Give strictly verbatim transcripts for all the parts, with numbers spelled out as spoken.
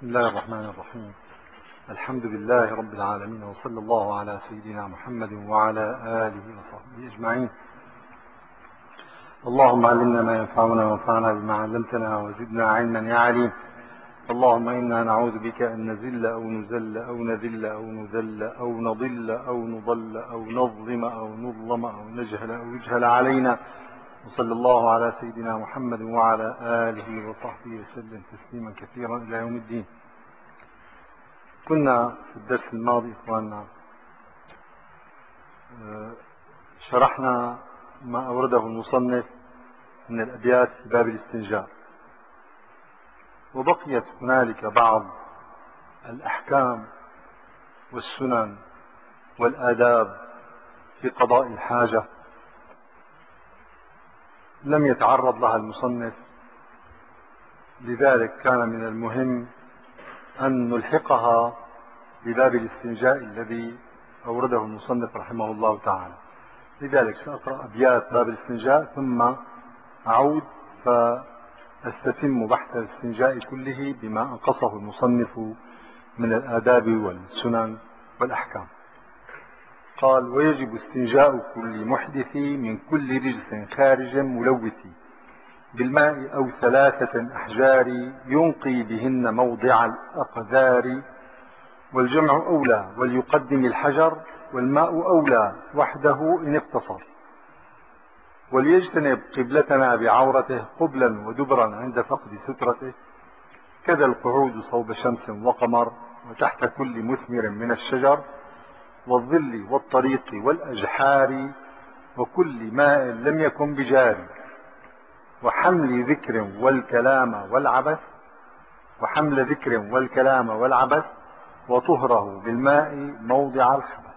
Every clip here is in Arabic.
بسم الله الرحمن الرحيم. الحمد لله رب العالمين، وصلى الله على سيدنا محمد وعلى آله وصحبه أجمعين. اللهم علمنا ما ينفعنا وانفعنا بما علمتنا وزدنا علما يا عليم. اللهم إنا نعوذ بك أن نزل أو نزل أو نذل أو نذل أو نضل أو نضل أو نظلم أو نظلم أو نجهل أو يجهل علينا. وصلى الله على سيدنا محمد وعلى آله وصحبه وسلم تسليما كثيرا إلى يوم الدين. كنا في الدرس الماضي إخواننا شرحنا ما أورده المصنف من الأبيات في باب الاستنجاء، وبقيت هنالك بعض الأحكام والسنن والآداب في قضاء الحاجة لم يتعرض لها المصنف، لذلك كان من المهم أن نلحقها بباب الاستنجاء الذي أورده المصنف رحمه الله تعالى. لذلك سأقرأ أبيات باب الاستنجاء ثم أعود فأستتم بحث الاستنجاء كله بما أنقصه المصنف من الآداب والسنن والأحكام. قال: ويجب استنجاء كل محدث من كل رجس خارج ملوث بالماء أو ثلاثة أحجار ينقي بهن موضع الأقذار، والجمع أولى وليقدم الحجر، والماء أولى وحده إن اقتصر، وليجتنب قبلتنا بعورته قبلا ودبرا عند فقد سترته، كذا القعود صوب شمس وقمر وتحت كل مثمر من الشجر، والظل والطريق والأجحار، وكل ماء لم يكن بجاري، وحمل ذكر والكلام والعبث وحمل ذكر والكلام والعبث وطهره بالماء موضع الخبث.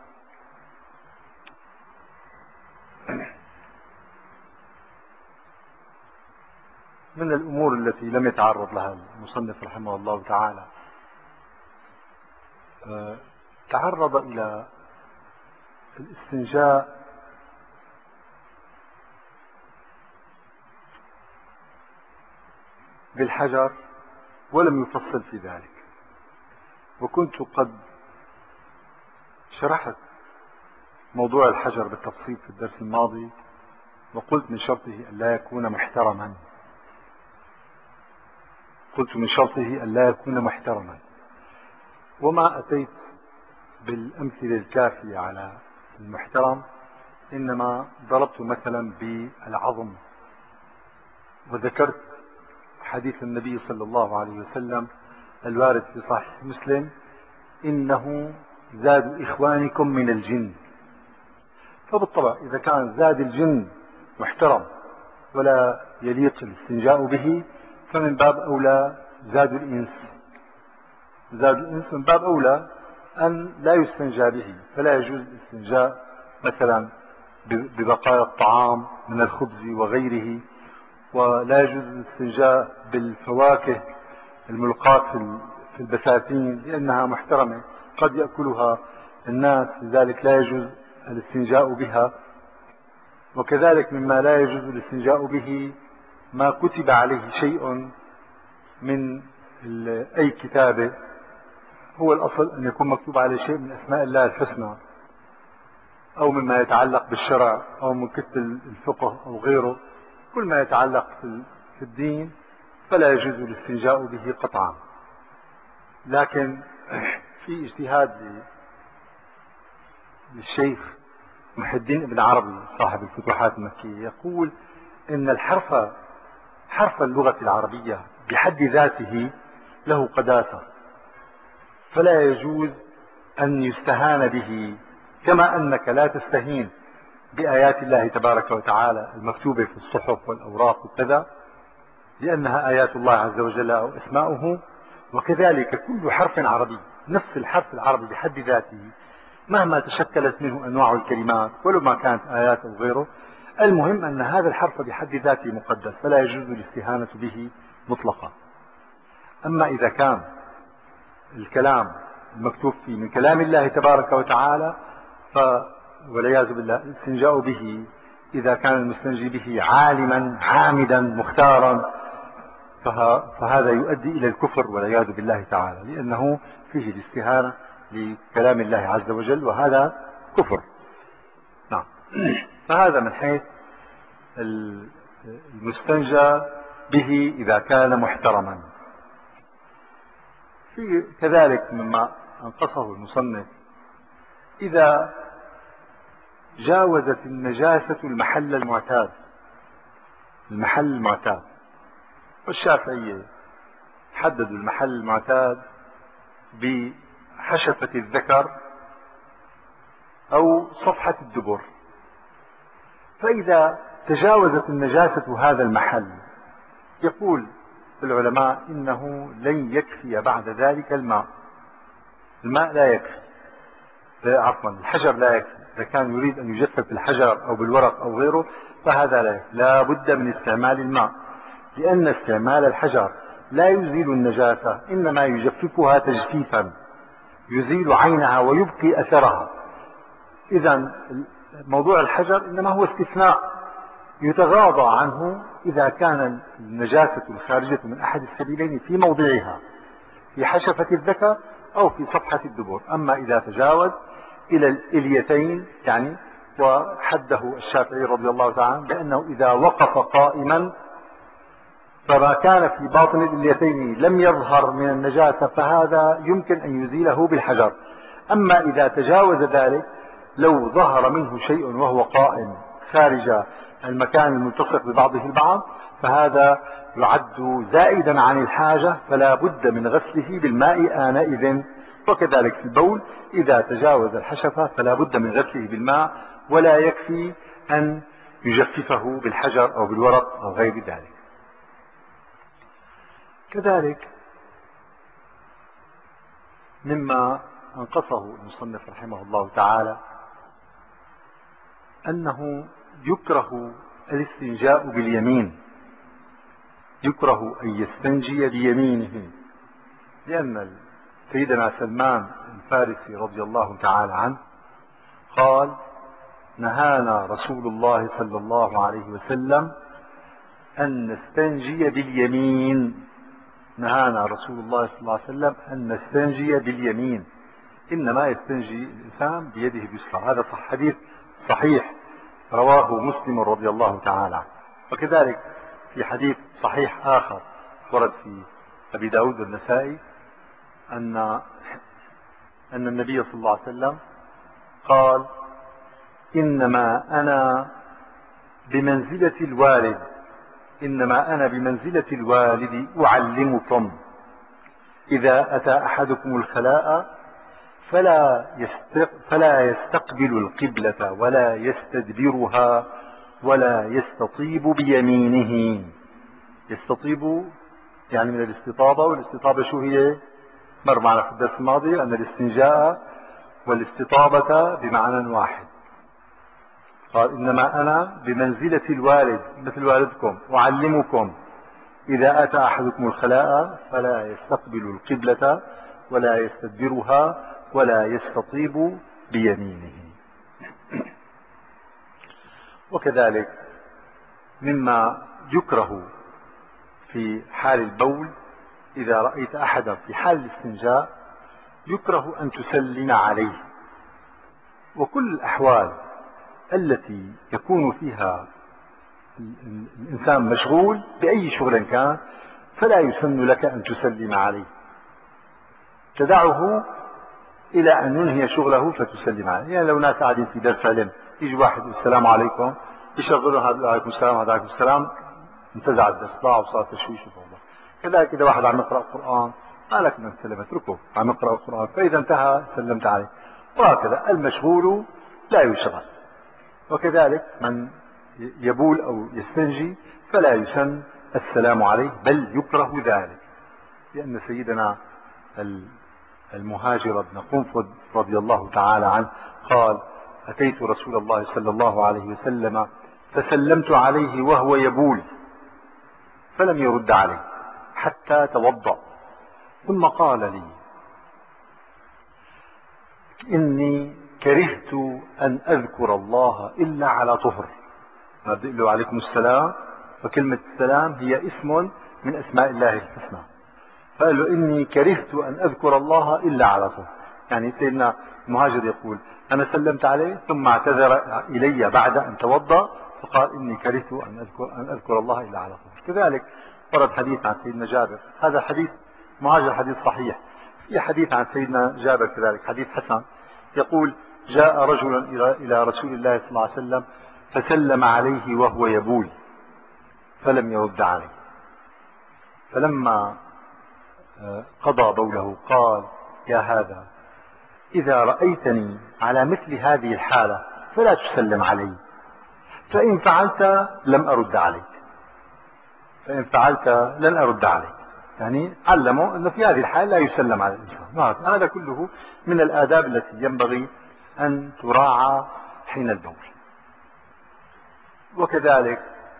من الأمور التي لم يتعرض لها المصنف رحمه الله تعالى، تعرض إلى الاستنجاء بالحجر ولم يفصل في ذلك، وكنت قد شرحت موضوع الحجر بالتفصيل في الدرس الماضي، وقلت من شرطه أن لا يكون محترما قلت من شرطه أن لا يكون محترما وما أتيت بالأمثلة الكافية على المحترم، إنما ضربت مثلا بالعظم، وذكرت حديث النبي صلى الله عليه وسلم الوارد في صحيح مسلم: إنه زاد إخوانكم من الجن. فبالطبع إذا كان زاد الجن محترم ولا يليق الاستنجاء به، فمن باب أولى زاد الإنس زاد الإنس من باب أولى أن لا يستنجى به. فلا يجوز الاستنجاء مثلا ببقايا الطعام من الخبز وغيره، ولا يجوز الاستنجاء بالفواكه الملقاة في البساتين لأنها محترمة قد يأكلها الناس، لذلك لا يجوز الاستنجاء بها. وكذلك مما لا يجوز الاستنجاء به ما كتب عليه شيء من أي كتابة. هو الأصل أن يكون مكتوب عليه شيء من أسماء الله الحسنى، أو مما يتعلق بالشرع، أو من كتب الفقه أو غيره. كل ما يتعلق في الدين فلا يجوز الاستنجاء به قطعا. لكن في اجتهاد للشيخ محي الدين ابن عربي صاحب الفتوحات المكية، يقول إن الحرف حرف اللغة العربية بحد ذاته له قداسة، فلا يجوز أن يستهان به، كما أنك لا تستهين بآيات الله تبارك وتعالى المكتوبة في الصحف والأوراق وكذا، لأنها آيات الله عز وجل أو أسماؤه. وكذلك كل حرف عربي، نفس الحرف العربي بحد ذاته مهما تشكلت منه أنواع الكلمات ولو ما كانت آيات أو غيره، المهم أن هذا الحرف بحد ذاته مقدس، فلا يجوز الاستهانة به مطلقا. أما إذا كان الكلام المكتوب فيه من كلام الله تبارك وتعالى ف والعياذ بالله الاستنجاء به إذا كان المستنجي به عالما عامدا مختارا فهذا يؤدي إلى الكفر والعياذ بالله تعالى، لأنه فيه الاستهانة لكلام الله عز وجل، وهذا كفر. نعم. فهذا من حيث المستنجى به إذا كان محترما. في كذلك مما أنقصه المصنف إذا جاوزت النجاسة المحل المعتاد، المحل المعتاد، والشافعية حددوا المحل المعتاد بحشفة الذكر أو صفحة الدبر. فإذا تجاوزت النجاسة هذا المحل، يقول العلماء إنه لن يكفي بعد ذلك الماء، الماء لا يكفي، عفوا الحجر لا يكفي. إذا كان يريد أن يجفف بالحجر أو بالورق أو غيره فهذا لا يكفي، لا بد من استعمال الماء، لأن استعمال الحجر لا يزيل النجاسة، إنما يجففها تجفيفا يزيل عينها ويبقي أثرها. إذن موضوع الحجر إنما هو استثناء يتغاضى عنه إذا كان النجاسة الخارجة من أحد السبيلين في موضعها، في حشفة الذكر أو في صفحة الدبر. أما إذا تجاوز إلى الإليتين يعني، وحده الشافعي رضي الله تعالى عنه بأنه إذا وقف قائما فما كان في باطن الإليتين لم يظهر من النجاسة فهذا يمكن أن يزيله بالحجر. أما إذا تجاوز ذلك لو ظهر منه شيء وهو قائم خارج المكان الملتصق ببعضه البعض فهذا يعد زائدا عن الحاجة، فلا بد من غسله بالماء آنئذ. وكذلك في البول إذا تجاوز الحشفة فلا بد من غسله بالماء، ولا يكفي أن يجففه بالحجر أو بالورق أو غير ذلك. كذلك مما أنقصه المصنف رحمه الله تعالى أنه يكره الاستنجاء باليمين، يكره أن يستنجي بيمينه، لأن سيدنا سلمان الفارسي رضي الله تعالى عنه قال: نهانا رسول الله صلى الله عليه وسلم أن نستنجي باليمين، نهانا رسول الله صلى الله عليه وسلم أن نستنجي باليمين، إنما يستنجي الإنسان بيده اليسرى. هذا صح، حديث صحيح رواه مسلم رضي الله تعالى عنه. وكذلك في حديث صحيح آخر ورد في أبي داود والنسائي أن أن النبي صلى الله عليه وسلم قال: إنما أنا بمنزلة الوالد، إنما أنا بمنزلة الوالد أعلمكم، إذا أتى أحدكم الخلاء فلا فلا يستقبل القبلة ولا يستدبرها ولا يستطيب بيمينه. يستطيب يعني من الاستطابة، والاستطابة شو هي؟ مر معنا في الدرس الماضي أن الاستنجاء والاستطابة بمعنى واحد. قال: إنما أنا بمنزلة الوالد مثل والدكم أعلمكم، إذا أتى أحدكم الخلاء فلا يستقبل القبلة ولا يستدبرها ولا يستطيب بيمينه. وكذلك مما يكره في حال البول إذا رأيت أحدا في حال الاستنجاء يكره أن تسلم عليه. وكل الأحوال التي يكون فيها الإنسان مشغول بأي شغل كان فلا يسن لك أن تسلم عليه، تدعه إلى أن ينهي شغله فتسلم عليه. يعني لو ناس قاعدين في درس علم يجي واحد السلام عليكم يشغلوا هذا عليكم السلام هذا عليكم السلام، انتزع الدرس ضاع وصار تشويش وفوضى. كذلك إذا واحد عم يقرأ القرآن ما لك من سلم، اتركه عم يقرأ القرآن، فإذا انتهى سلمت عليه. وهكذا المشغول لا يشغل. وكذلك من يبول أو يستنجي فلا يسن السلام عليه، بل يكره ذلك، لأن سيدنا المهاجر بن قنفذ رضي الله تعالى عنه قال: أتيت رسول الله صلى الله عليه وسلم فسلمت عليه وهو يبول فلم يرد علي حتى توضأ، ثم قال لي: إني كرهت أن أذكر الله إلا على طهر. ما بدي له عليكم السلام، فكلمة السلام هي اسم من أسماء الله الحسنى، فقال له إني كرهت أن أذكر الله إلا على طول. يعني سيدنا المهاجر يقول أنا سلمت عليه ثم اعتذر إلي بعد أن توضأ فقال إني كرهت أن أذكر, أن أذكر الله إلا على طول. كذلك ورد حديث عن سيدنا جابر، هذا حديث مهاجر حديث صحيح. في حديث عن سيدنا جابر كذلك حديث حسن، يقول جاء رجل إلى رسول الله صلى الله عليه وسلم فسلم عليه وهو يبول فلم يرد عليه، فلما قضى بوله قال يا هذا إذا رأيتني على مثل هذه الحالة فلا تسلم علي، فإن فعلت لم أرد عليك، فإن فعلت لن أرد عليك. يعني علموا أن في هذه الحالة لا يسلم على الإنسان. هذا كله من الآداب التي ينبغي أن تراعى حين البول. وكذلك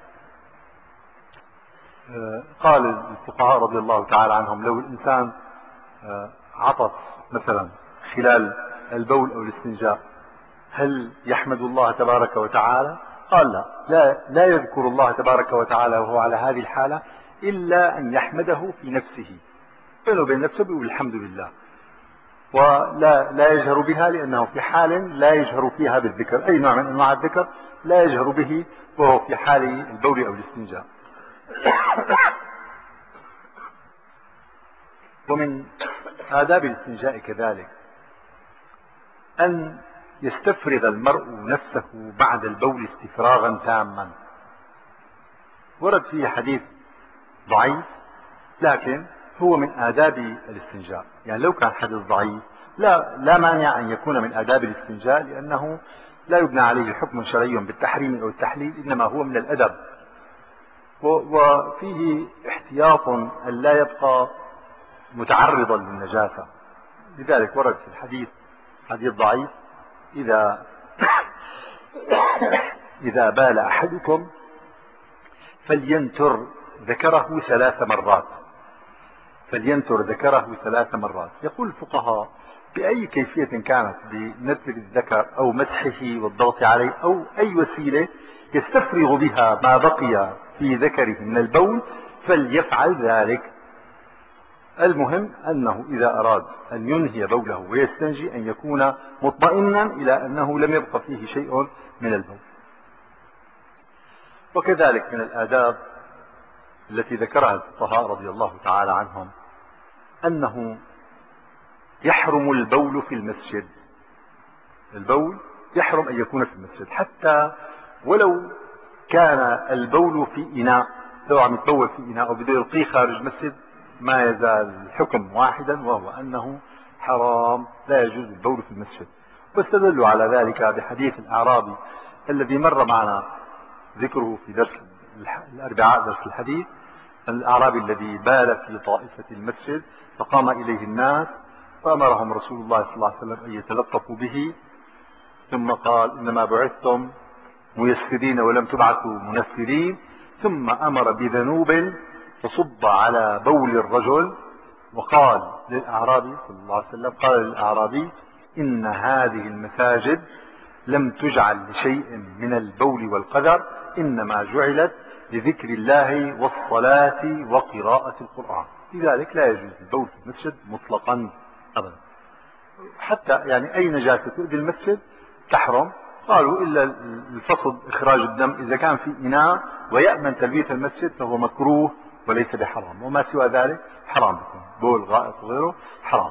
قال الفقهاء رضي الله تعالى عنهم لو الإنسان عطس مثلا خلال البول أو الاستنجاء هل يحمد الله تبارك وتعالى؟ قال لا لا, لا يذكر الله تبارك وتعالى وهو على هذه الحالة إلا أن يحمده في نفسه، بينه وبين نفسه بيقول الحمد لله، ولا لا يجهر بها لأنه في حال لا يجهر فيها بالذكر، أي نوع من أنواع الذكر لا يجهر به وهو في حال البول أو الاستنجاء. ومن آداب الاستنجاء كذلك أن يستفرغ المرء نفسه بعد البول استفراغا تاما. ورد فيه حديث ضعيف لكن هو من آداب الاستنجاء، يعني لو كان حديث ضعيف لا لا مانع أن يكون من آداب الاستنجاء، لأنه لا يبنى عليه حكم شرعي بالتحريم أو التحليل، إنما هو من الأدب، وفيه احتياط أن لا يبقى متعرضا للنجاسة. لذلك ورد في الحديث حديث ضعيف إذا إذا بال أحدكم فلينتر ذكره ثلاث مرات فلينتر ذكره ثلاث مرات. يقول الفقهاء بأي كيفية كانت، بنتر الذكر أو مسحه والضغط عليه أو أي وسيلة يستفرغ بها ما بقي في ذكره من البول فليفعل ذلك. المهم أنه إذا أراد أن ينهي بوله ويستنجي أن يكون مطمئنا إلى أنه لم يبق فيه شيء من البول. وكذلك من الآداب التي ذكرها الفقهاء رضي الله تعالى عنهم أنه يحرم البول في المسجد. البول يحرم أن يكون في المسجد، حتى ولو كان البول في إناء، لو عم يتبول في إناء وبده يلقيه خارج المسجد ما يزال الحكم واحدا، وهو أنه حرام لا يجوز البول في المسجد. واستدلوا على ذلك بحديث الأعرابي الذي مر معنا ذكره في درس الأربعاء درس الحديث، الأعرابي الذي بال في طائفة المسجد فقام إليه الناس فأمرهم رسول الله صلى الله عليه وسلم أن يتلطفوا به، ثم قال إنما بعثتم ميسرين ولم تبعثوا منفرين، ثم أمر بذنوب فصب على بول الرجل، وقال للأعرابي صلى الله عليه وسلم قال للأعرابي إن هذه المساجد لم تجعل لشيء من البول والقدر، إنما جعلت لذكر الله والصلاة وقراءة القرآن. لذلك لا يجوز البول في المسجد مطلقا أبدا، حتى يعني أي نجاسة تؤذي المسجد تحرم. قالوا إلا الفصل إخراج الدم إذا كان في إناء ويأمن تلبية المسجد فهو مكروه وليس بحرام، وما سوى ذلك حرام بكون بول غائط وغيره حرام.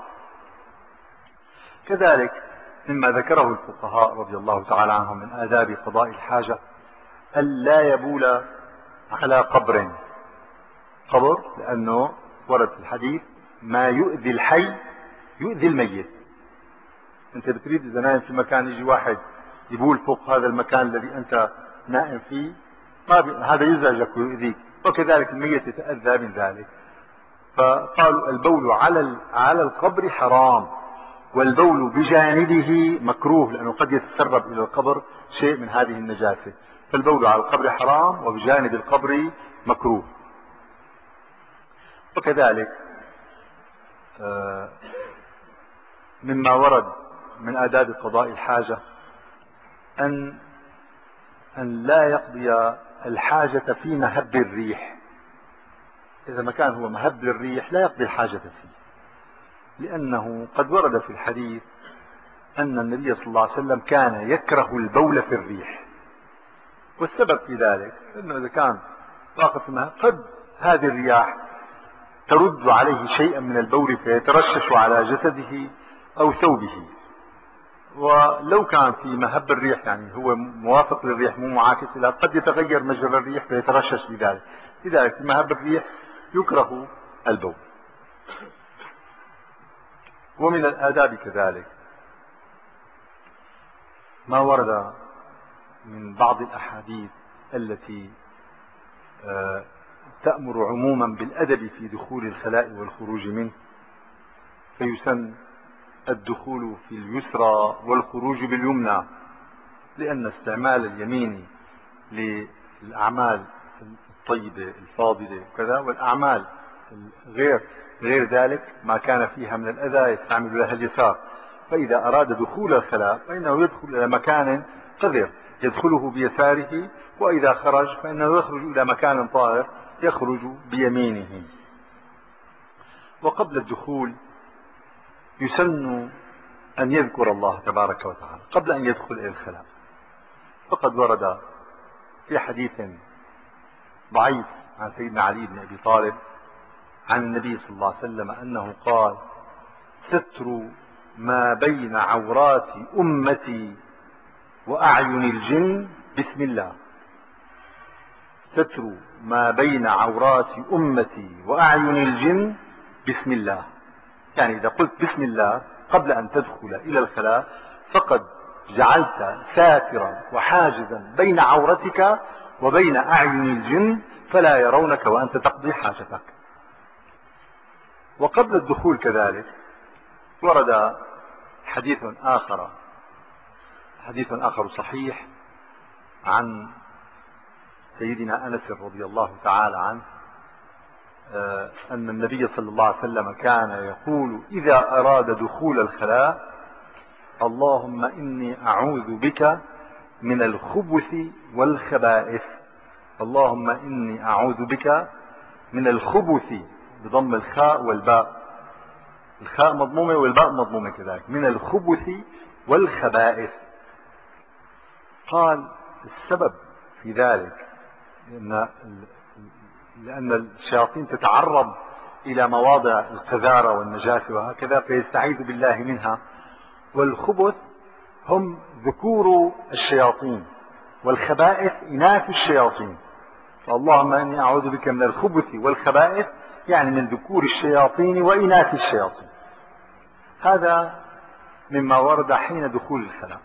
كذلك مما ذكره الفقهاء رضي الله تعالى عنهم من آداب قضاء الحاجة أن لا يبول على قبر قبر لأنه ورد في الحديث ما يؤذي الحي يؤذي الميت. أنت بتريد إذا نايم في مكان يجي واحد يبول فوق هذا المكان الذي أنت نائم فيه، ما بي... هذا يزعجك ويؤذيك، وكذلك الميت يتأذى من ذلك. فقالوا البول على على القبر حرام، والبول بجانبه مكروه لأنه قد يتسرب إلى القبر شيء من هذه النجاسة، فالبول على القبر حرام وبجانب القبر مكروه. وكذلك مما ورد من آداب قضاء الحاجة أن أن لا يقضي الحاجة في مهب الريح. إذا ما كان هو مهب للريح لا يقضي الحاجة فيه، لأنه قد ورد في الحديث أن النبي صلى الله عليه وسلم كان يكره البول في الريح، والسبب في ذلك أنه إذا كان طاقة المهب قد هذه الرياح ترد عليه شيئا من البول فيترشش على جسده أو ثوبه، ولو كان في مهب الريح يعني هو موافق للريح مو معاكس لها قد يتغير مجرى الريح فيترشش بذلك، لذلك في مهب الريح يكره البول. ومن الآداب كذلك ما ورد من بعض الأحاديث التي تأمر عموما بالأدب في دخول الخلاء والخروج منه، فيسن الدخول في اليسرى والخروج باليمنى، لأن استعمال اليمين للأعمال الطيبة الفاضلة وكذا، والأعمال غير غير ذلك ما كان فيها من الأذى يستعمل لها اليسار. فإذا أراد دخول الخلاء فإنه يدخل إلى مكان قذر يدخله بيساره، وإذا خرج فإنه يخرج إلى مكان طاهر يخرج بيمينه. وقبل الدخول يسن أن يذكر الله تبارك وتعالى قبل أن يدخل إلى الخلاء، فقد ورد في حديث ضعيف عن سيدنا علي بن أبي طالب عن النبي صلى الله عليه وسلم أنه قال: ستر ما بين عورات أمتي وأعين الجن بسم الله. ستر ما بين عورات أمتي وأعين الجن بسم الله، يعني إذا قلت بسم الله قبل أن تدخل إلى الخلاء فقد جعلت ساترا وحاجزا بين عورتك وبين أعين الجن فلا يرونك وأنت تقضي حاجتك. وقبل الدخول كذلك ورد حديث آخر حديث آخر صحيح عن سيدنا أنس رضي الله تعالى عنه أن النبي صلى الله عليه وسلم كان يقول إذا أراد دخول الخلاء: اللهم إني أعوذ بك من الخبث والخبائث. اللهم إني أعوذ بك من الخبث بضم الخاء والباء، الخاء مضمومة والباء مضمومة كذلك، من الخبث والخبائث. قال السبب في ذلك لأن لأن الشياطين تتعرض إلى مواضع القذارة والنجاسة وهكذا فيستعيذ بالله منها، والخبث هم ذكور الشياطين والخبائث إناث الشياطين. فاللهم إني أعوذ بك من الخبث والخبائث يعني من ذكور الشياطين وإناث الشياطين. هذا مما ورد حين دخول الخلاء.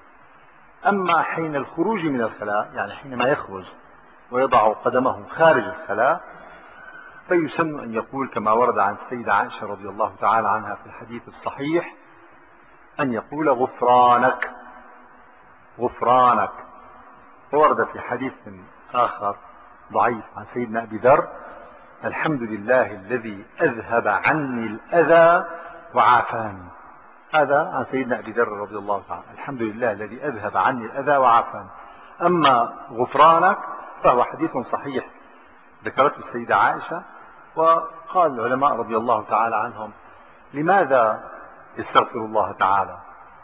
أما حين الخروج من الخلاء يعني حينما يخرج ويضع قدمه خارج الخلاء فيسن أن يقول كما ورد عن السيدة عائشة رضي الله تعالى عنها في الحديث الصحيح أن يقول: غفرانك غفرانك. وورد في حديث آخر ضعيف عن سيدنا أبي ذر: الحمد لله الذي أذهب عني الأذى وعافاني. هذا عن سيدنا أبي ذر رضي الله تعالى: الحمد لله الذي أذهب عني الأذى وعافاني. أما غفرانك فهو حديث صحيح ذكرته السيدة عائشة. وقال العلماء رضي الله تعالى عنهم: لماذا يستغفر الله تعالى؟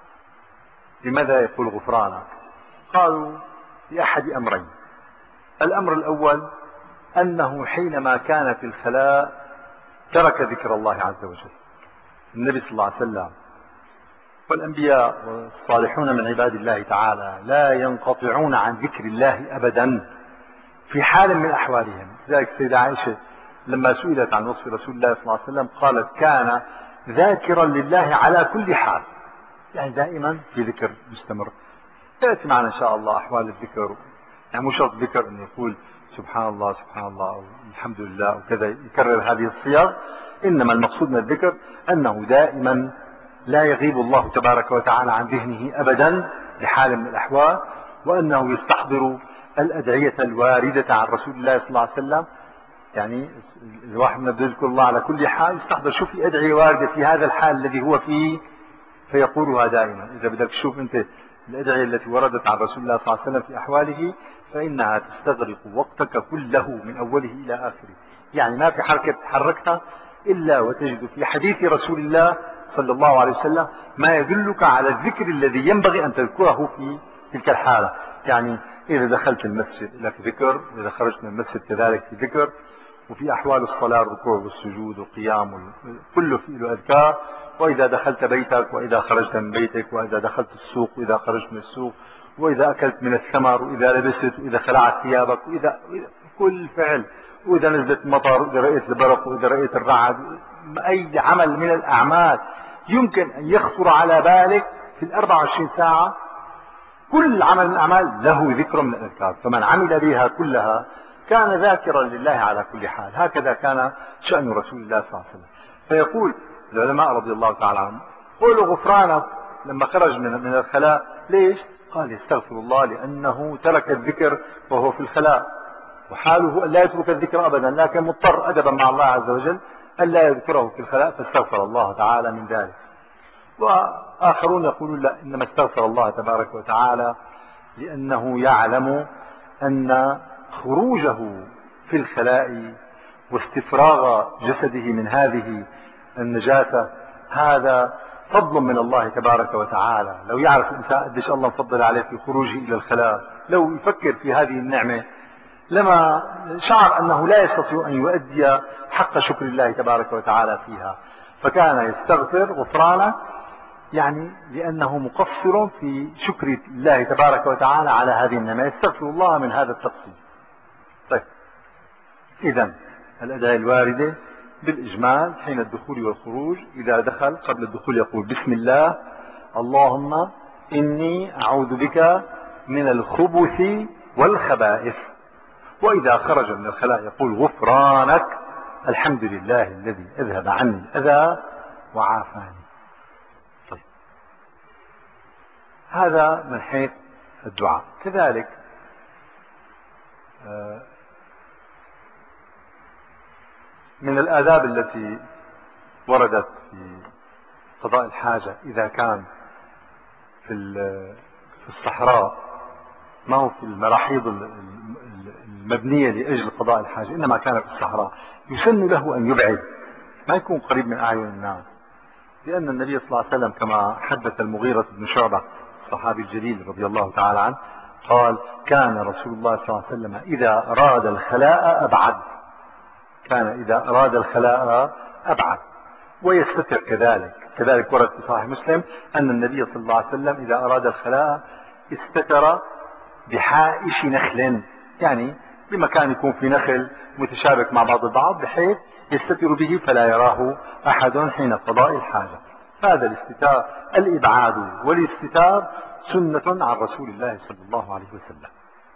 لماذا يقول غفرانك؟ قالوا: لأحد أمرين. الأمر الأول أنه حينما كان في الخلاء ترك ذكر الله عز وجل. النبي صلى الله عليه وسلم والأنبياء والصالحون من عباد الله تعالى لا ينقطعون عن ذكر الله أبدا في حال من أحوالهم. لذلك السيدة عائشة لما سئلت عن وصف رسول الله صلى الله عليه وسلم قالت: كان ذاكرا لله على كل حال، يعني دائما في ذكر مستمر. يأتي معنا إن شاء الله أحوال الذكر، يعني مو شرط ذكر أن يقول سبحان الله سبحان الله أو الحمد لله وكذا يكرر هذه الصيغ، إنما المقصود من الذكر أنه دائما لا يغيب الله تبارك وتعالى عن ذهنه أبدا بحال من الأحوال، وأنه يستحضر الأدعية الواردة عن رسول الله صلى الله عليه وسلم. يعني الواحد من يذكر الله على كل حال يستحضر شو في أدعية واردة في هذا الحال الذي هو فيه فيقولها دائما. إذا بدك تشوف أنت الأدعية التي وردت عن رسول الله صلى الله عليه وسلم في أحواله فإنها تستغرق وقتك كله من أوله إلى آخره. يعني ما في حركة تحركها إلا وتجد في حديث رسول الله صلى الله عليه وسلم ما يدلك على الذكر الذي ينبغي أن تذكره في تلك الحالة. يعني إذا دخلت المسجد لك ذكر، إذا خرجت من المسجد كذلك في ذكر، وفي أحوال الصلاة الركوع والسجود والقيام كله فيه له أذكار. وإذا دخلت بيتك، وإذا خرجت من بيتك، وإذا دخلت السوق، وإذا خرجت من السوق، وإذا أكلت من الثمر، وإذا لبست، وإذا خلعت ثيابك، وإذا كل فعل، وإذا نزلت مطر، وإذا رأيت البرق، وإذا رأيت الرعد، أي عمل من الأعمال يمكن أن يخطر على بالك في الأربع وعشرين ساعة، كل عمل من الأعمال له ذكر من الأذكار. فمن عمل بها كلها كان ذاكرا لله على كل حال. هكذا كان شأن رسول الله صلى الله عليه وسلم. فيقول العلماء رضي الله تعالى عنهم: قولوا غفرانك لما خرج من من الخلاء. ليش؟ قال: يستغفر الله لأنه ترك الذكر وهو في الخلاء، وحاله أن لا يترك الذكر أبدا، لكن مضطر أدبا مع الله عز وجل أن لا يذكره في الخلاء، فاستغفر الله تعالى من ذلك. وآخرون يقولون: لا، إنما استغفر الله تبارك وتعالى لأنه يعلم أن خروجه في الخلاء واستفراغ جسده من هذه النجاسة هذا فضل من الله تبارك وتعالى. لو يعرف الإنسان قديش الله مفضل عليه في خروجه إلى الخلاء، لو يفكر في هذه النعمة لما شعر أنه لا يستطيع أن يؤدي حق شكر الله تبارك وتعالى فيها. فكان يستغفر غفرانه يعني لأنه مقصر في شكر الله تبارك وتعالى على هذه النعمة، يستغفر الله من هذا التقصير. طيب، إذن الأدعية الواردة بالإجمال حين الدخول والخروج: إذا دخل قبل الدخول يقول: بسم الله، اللهم إني أعوذ بك من الخبث والخبائث. وإذا خرج من الخلاء يقول: غفرانك، الحمد لله الذي أذهب عني الأذى وعافاني. طيب، هذا من حيث الدعاء. كذلك من الآداب التي وردت في قضاء الحاجة إذا كان في الصحراء، ما هو في المراحيض المبنية لأجل قضاء الحاجة، إنما كان في الصحراء، يسن له أن يبعد، ما يكون قريب من أعين الناس. لأن النبي صلى الله عليه وسلم كما حدث المغيرة بن شعبة الصحابي الجليل رضي الله تعالى عنه قال: كان رسول الله صلى الله عليه وسلم إذا أراد الخلاء أبعد، كان إذا أراد الخلاء أبعد ويستتر. كذلك كذلك ورد في صحيح مسلم أن النبي صلى الله عليه وسلم إذا أراد الخلاء استتر بحائش نخل، يعني بمكان يكون في نخل متشابك مع بعض البعض بحيث يستتر به فلا يراه أحد حين قضاء الحاجة. هذا الاستتار، الإبعاد والاستتار سنة عن رسول الله صلى الله عليه وسلم.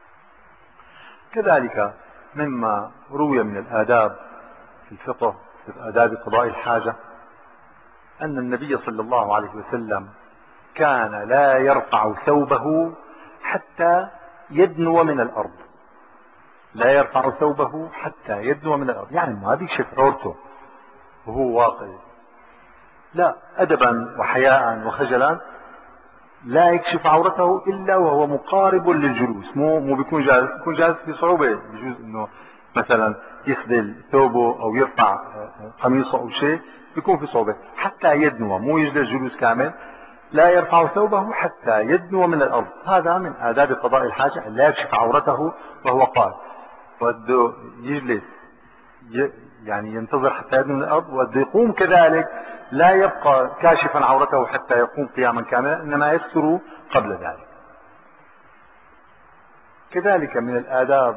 كذلك مما روي من الآداب في الفقه في آداب قضاء الحاجة أن النبي صلى الله عليه وسلم كان لا يرفع ثوبه حتى يدنو من الأرض، لا يرفع ثوبه حتى يدنو من الأرض، يعني ما بيكشف عورته وهو واقف، لا، أدبا وحياء وخجلا لا يكشف عورته إلا وهو مقارب للجلوس، مو مو بيكون جالس، بيكون جالس في صعوبة، بجوز إنه مثلا يسدل ثوبه أو يرفع قميصه أو شيء، بيكون في صعوبة حتى يدنو، مو يجلس جلوس كامل، لا يرفع ثوبه حتى يدنو من الأرض. هذا من آداب قضاء الحاجة، لا يكشف عورته وهو قائم، وده يجلس يعني ينتظر حتى يدنو من الأرض، وده يقوم كذلك لا يبقى كاشفا عورته حتى يقوم قياما كاملا، إنما يستر قبل ذلك. كذلك من الآداب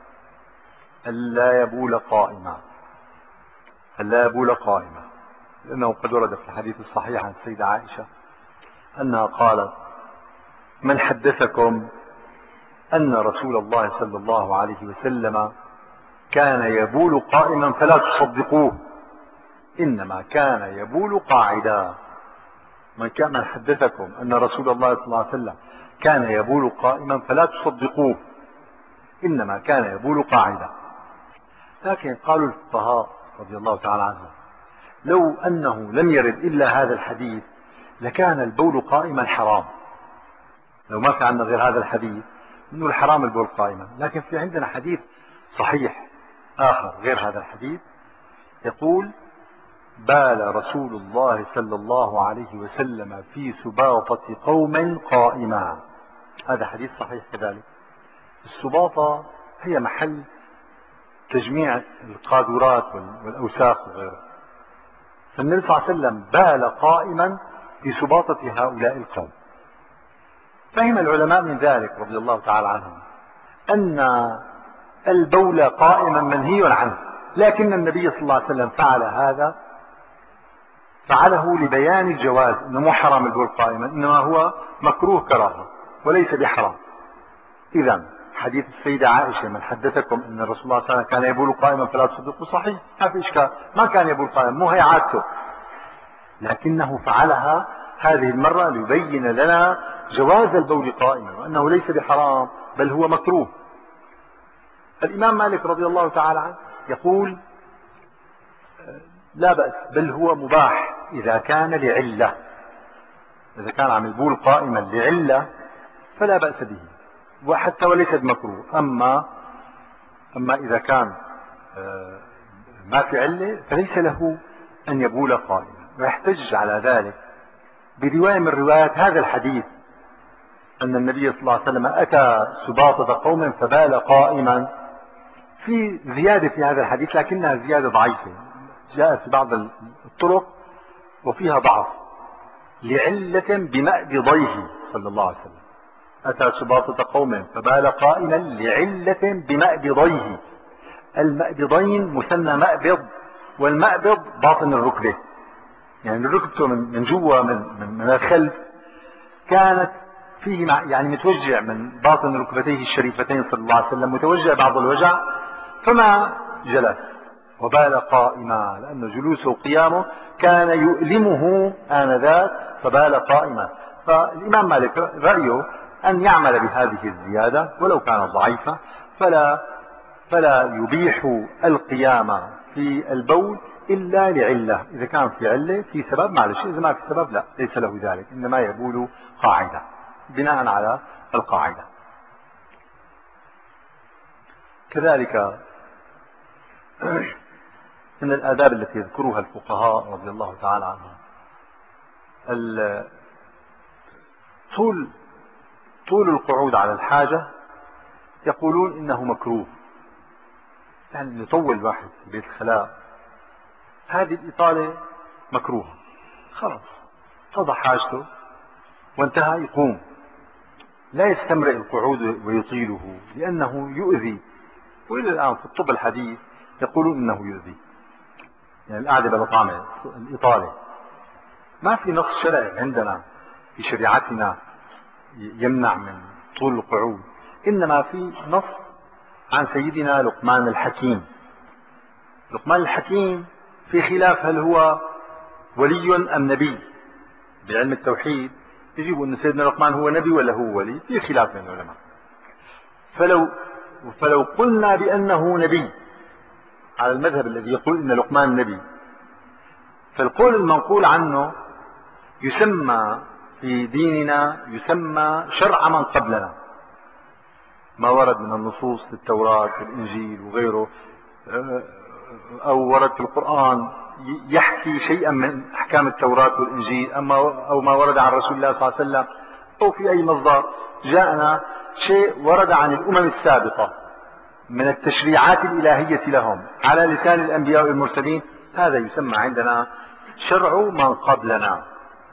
ألا يبول قائما، ألا يبول قائما، لأنه قد ورد في الحديث الصحيح عن السيدة عائشة أنها قالت: من حدثكم أن رسول الله صلى الله عليه وسلم كان يبول قائما فلا تصدقوه، إنما كان يبول قاعدا. من كان حدثكم أن رسول الله صلى الله عليه وسلم كان يبول قائما فلا تصدقوه، إنما كان يبول قاعدا. لكن قالوا الفقهاء رضي الله تعالى عنهم: لو أنه لم يرد إلا هذا الحديث لكان البول قائما حرام. لو ما في عندنا غير هذا الحديث إنه الحرام البول قائما، لكن في عندنا حديث صحيح آخر غير هذا الحديث يقول: بال رسول الله صلى الله عليه وسلم في سباطة قوم قائما. هذا حديث صحيح كذلك. السباطة هي محل تجميع القاذورات والأوساخ وغيره. فالنبي صلى الله عليه وسلم بال قائما في سباطة هؤلاء القوم. فهم العلماء من ذلك رضي الله تعالى عنهم أن البول قائما منهي عنه، لكن النبي صلى الله عليه وسلم فعل هذا فعله لبيان الجواز، انه مو حرام البول قائما، انما هو مكروه كراهه وليس بحرام. اذا حديث السيدة عائشة: من حدثكم ان الرسول الله صلى الله عليه وسلم كان يبول قائما فلا تصدقوا، صحيح، ما في اشكال، ما كان يبول قائما، مو هي عادته، لكنه فعلها هذه المرة ليبين لنا جواز البول قائما، وانه ليس بحرام بل هو مكروه. الامام مالك رضي الله تعالى عنه يقول: لا بأس، بل هو مباح إذا كان لعلة. إذا كان عم يبول قائما لعلة فلا بأس به، وحتى وليس بمكروه. أما أما إذا كان ما في علة فليس له أن يبول قائما. ويحتج على ذلك برواية من روايات هذا الحديث أن النبي صلى الله عليه وسلم أتى سباطة قوم فبال قائما. في زيادة في هذا الحديث لكنها زيادة ضعيفة، جاءت في بعض الطرق وفيها ضعف: لعلة بمأبضيه صلى الله عليه وسلم. أتى سباطة قوم فبال قائما لعلة بمأبضيه. المأبضين مثنى مأبض، والمأبض باطن الركبة، يعني ركبته من جوا من, من الخلف كانت فيه يعني متوجع من باطن ركبتيه الشريفتين صلى الله عليه وسلم، متوجع بعض الوجع، فما جلس وبال قائما، لأن جلوسه وقيامه كان يؤلمه آنذاك فبال قائما. فالإمام مالك رأيه أن يعمل بهذه الزيادة ولو كانت ضعيفة، فلا فلا يبيح القيام في البول إلا لعلة. إذا كان في علة في سبب معلش، إذا ما في سبب لا، ليس له ذلك، إنما يبول قاعدة بناء على القاعدة. كذلك من الآداب التي يذكرها الفقهاء رضي الله تعالى عنهم طول طول القعود على الحاجة. يقولون إنه مكروه، يعني يطول الواحد في بيت الخلاء، هذه الإطالة مكروهة، خلاص قضى حاجته وانتهى، يقوم، لا يستمرئ القعود ويطيله لأنه يؤذي. وإلى الآن في الطب الحديث يقولون إنه يؤذي، يعني القعدة بلا طعمة، الإطالة. ما في نص شرعي عندنا في شريعتنا يمنع من طول القعود، إنما في نص عن سيدنا لقمان الحكيم. لقمان الحكيم في خلاف هل هو ولي أم نبي. بعلم التوحيد يجيبوا أن سيدنا لقمان هو نبي ولا هو ولي، في خلاف بين العلماء. فلو فلو قلنا بأنه نبي على المذهب الذي يقول إن لقمان نبي، فالقول المنقول عنه يسمى في ديننا يسمى شرع من قبلنا، ما ورد من النصوص في التوراة في الإنجيل وغيره، أو ورد في القرآن يحكي شيئا من أحكام التوراة والإنجيل، أما أو ما ورد عن رسول الله صلى الله عليه وسلم، أو في أي مصدر جاءنا شيء ورد عن الأمم السابقة من التشريعات الإلهية لهم على لسان الأنبياء والمرسلين، هذا يسمى عندنا شرع من قبلنا.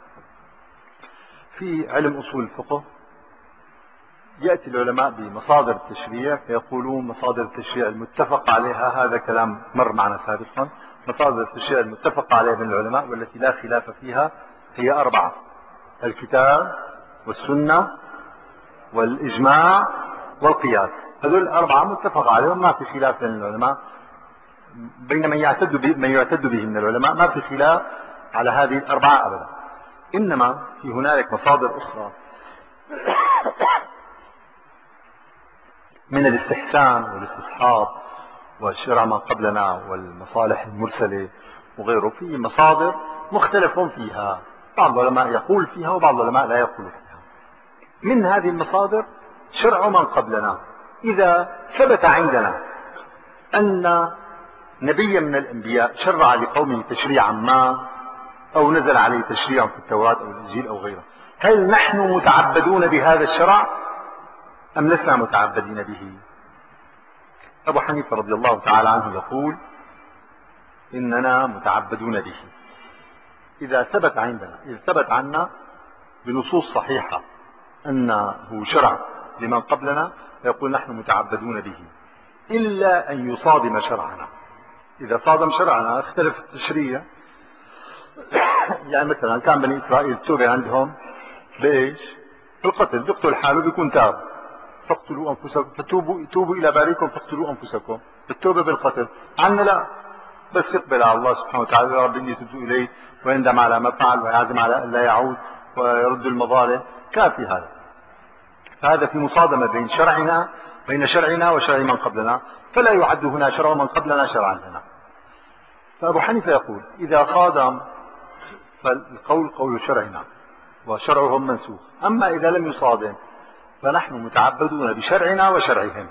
في علم أصول الفقه يأتي العلماء بمصادر التشريع فيقولون مصادر التشريع المتفق عليها، هذا كلام مر معنا سابقا، مصادر التشريع المتفق عليها بين العلماء والتي لا خلاف فيها هي أربعة: الكتاب والسنة والإجماع والقياس. هذول الأربعة متفق عليهم، ما في خلاف بين العلماء، بين من يعتد به من يعتد به من العلماء، ما في خلاف على هذه الأربعة أبدا. إنما في هنالك مصادر أخرى من الاستحسان والاستصحاب والشرع ما قبلنا والمصالح المرسلة وغيره، في مصادر مختلف فيها، بعض العلماء يقول فيها وبعض العلماء لا يقول فيها. من هذه المصادر شرع من قبلنا إذا ثبت عندنا أن نبيا من الأنبياء شرع لقومه تشريعا ما أو نزل عليه تشريع في التوراة أو الإنجيل أو غيره، هل نحن متعبدون بهذا الشرع أم لسنا متعبدين به؟ أبو حنيفة رضي الله تعالى عنه يقول إننا متعبدون به إذا ثبت عندنا، إذا ثبت عنا بنصوص صحيحة أنه شرع لمن قبلنا، يقول نحن متعبدون به إلا أن يصادم شرعنا. إذا صادم شرعنا اختلف التشريع. يعني مثلا كان بني إسرائيل التوبة عندهم بإيش؟ بالقتل، بيقتل حاله بيكون تاب، فاقتلوا أنفسكم فتوبوا توبوا إلى بارئكم فاقتلوا أنفسكم، التوبة بالقتل. عنا لا، بس يقبل على الله سبحانه وتعالى، يا رب إني تبت إليه، ويندم على ما فعل ويعزم على أن لا يعود ويرد المظالم، كافي هذا. فهذا في مصادمة بين شرعنا بين شرعنا وشرع من قبلنا، فلا يعد هنا شرع من قبلنا شرعا لنا. فأبو حنيفة يقول إذا صادم فالقول قول شرعنا وشرعهم منسوخ، أما إذا لم يصادم فنحن متعبدون بشرعنا وشرعهم.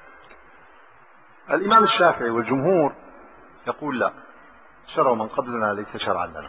الإمام الشافعي والجمهور يقول لا، شرع من قبلنا ليس شرعا لنا.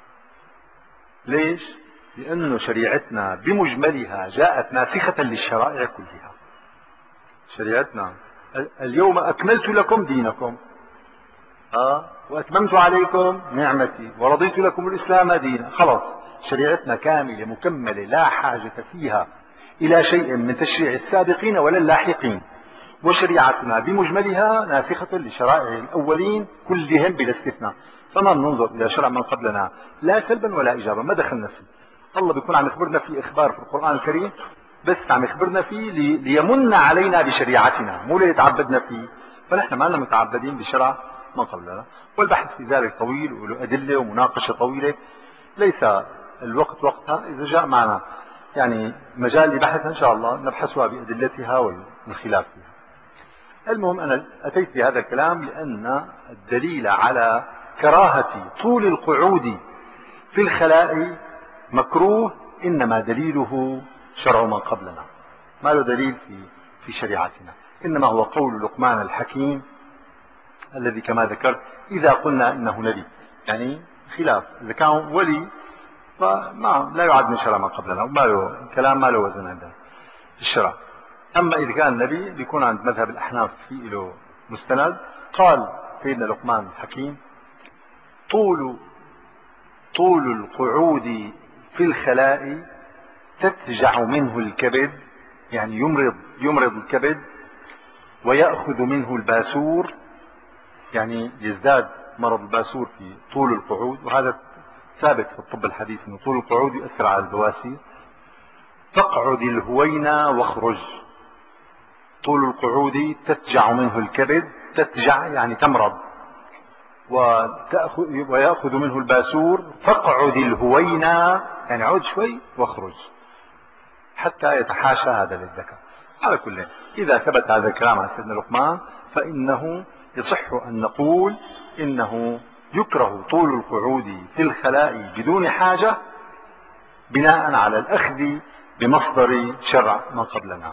ليش؟ لأن شريعتنا بمجملها جاءت ناسخة للشرائع كلها. شريعتنا اليوم أكملت لكم دينكم آه وأتممت عليكم نعمتي ورضيت لكم الإسلام دينا، خلاص شريعتنا كاملة مكملة لا حاجة فيها إلى شيء من تشريع السابقين ولا اللاحقين، وشريعتنا بمجملها ناسخة لشرائع الأولين كلهم بلا استثناء. فما ننظر إلى شرع من قبلنا لا سلبا ولا إيجابا، ما دخلنا فيه. الله بيكون عم يخبرنا في إخبار في القرآن الكريم، بس عم يخبرنا فيه لي ليمن علينا بشريعتنا مو ليتعبدنا فيه، فنحن ما لنا متعبدين بشرع من قبلنا. والبحث في ذلك طويل وله أدلة ومناقشة طويلة، ليس الوقت وقتها. إذا جاء معنا يعني مجال لبحث إن شاء الله نبحثها بأدلتها والخلاف فيها. المهم أنا أتيت بهذا الكلام لأن الدليل على كراهة طول القعود في الخلاء مكروه إنما دليله شرع من قبلنا، ما له دليل في في شريعتنا، إنما هو قول لقمان الحكيم الذي كما ذكرت إذا قلنا إنه نبي، يعني خلاف إذا كان ولي فما لا يعد من شرع من قبلنا، وما له كلام ما له وزن عندنا الشرع. أما إذا كان نبي بيكون عند مذهب الأحناف في له مستند. قال سيدنا لقمان الحكيم طول طول القعود في الخلاء تتجع منه الكبد، يعني يمرض يمرض الكبد، ويأخذ منه الباسور، يعني يزداد مرض الباسور في طول القعود، وهذا ثابت في الطب الحديث أن طول القعود يؤثر على البواسير. فاقعد الهوينا واخرج، طول القعود تتجع منه الكبد، تتجع يعني تمرض، ويأخذ منه الباسور، فاقعد الهوينا يعني عود شوي واخرج حتى يتحاشى هذا للذكر. على كل إذا ثبت هذا الكلام عن سيدنا لقمان فإنه يصح أن نقول إنه يكره طول القعود في الخلاء بدون حاجة بناء على الأخذ بمصدر شرع من قبلنا.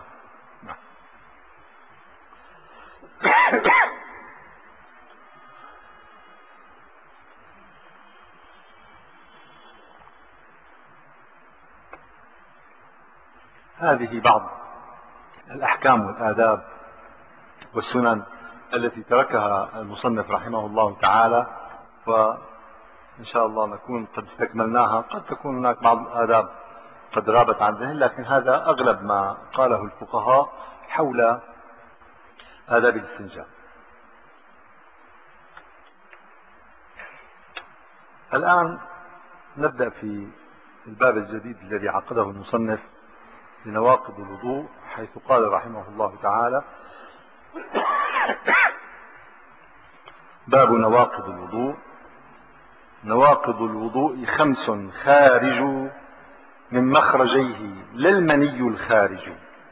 هذه بعض الأحكام والآداب والسنن التي تركها المصنف رحمه الله تعالى، وإن شاء الله نكون قد استكملناها. قد تكون هناك بعض الآداب قد غابت عن ذهن، لكن هذا أغلب ما قاله الفقهاء حول آداب الاستنجاء. الآن نبدأ في الباب الجديد الذي عقده المصنف لنواقض الوضوء، حيث قال رحمه الله تعالى باب نواقض الوضوء. نواقض الوضوء خمس خارج من مخرجيه لا المني الخارج،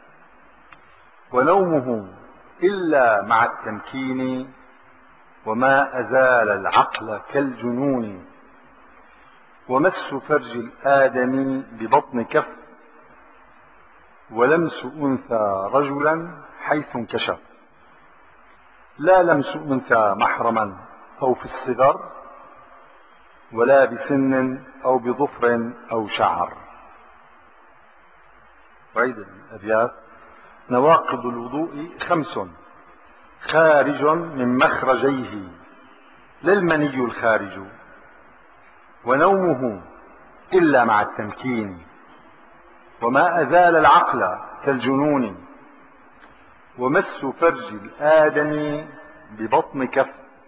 ونومه إلا مع التمكين، وما أزال العقل كالجنون، ومس فرج الآدم ببطن كف، ولمس أنثى رجلا حيث انكشف. لا لمس أنثى محرما أو في الصغر ولا بسن أو بظفر أو شعر. بعيد الأبيات. نواقض الوضوء خمس خارج من مخرجيه لا المني الخارج ونومه إلا مع التمكين وما أزال العقل كالجنون ومس فرج الآدم ببطن كف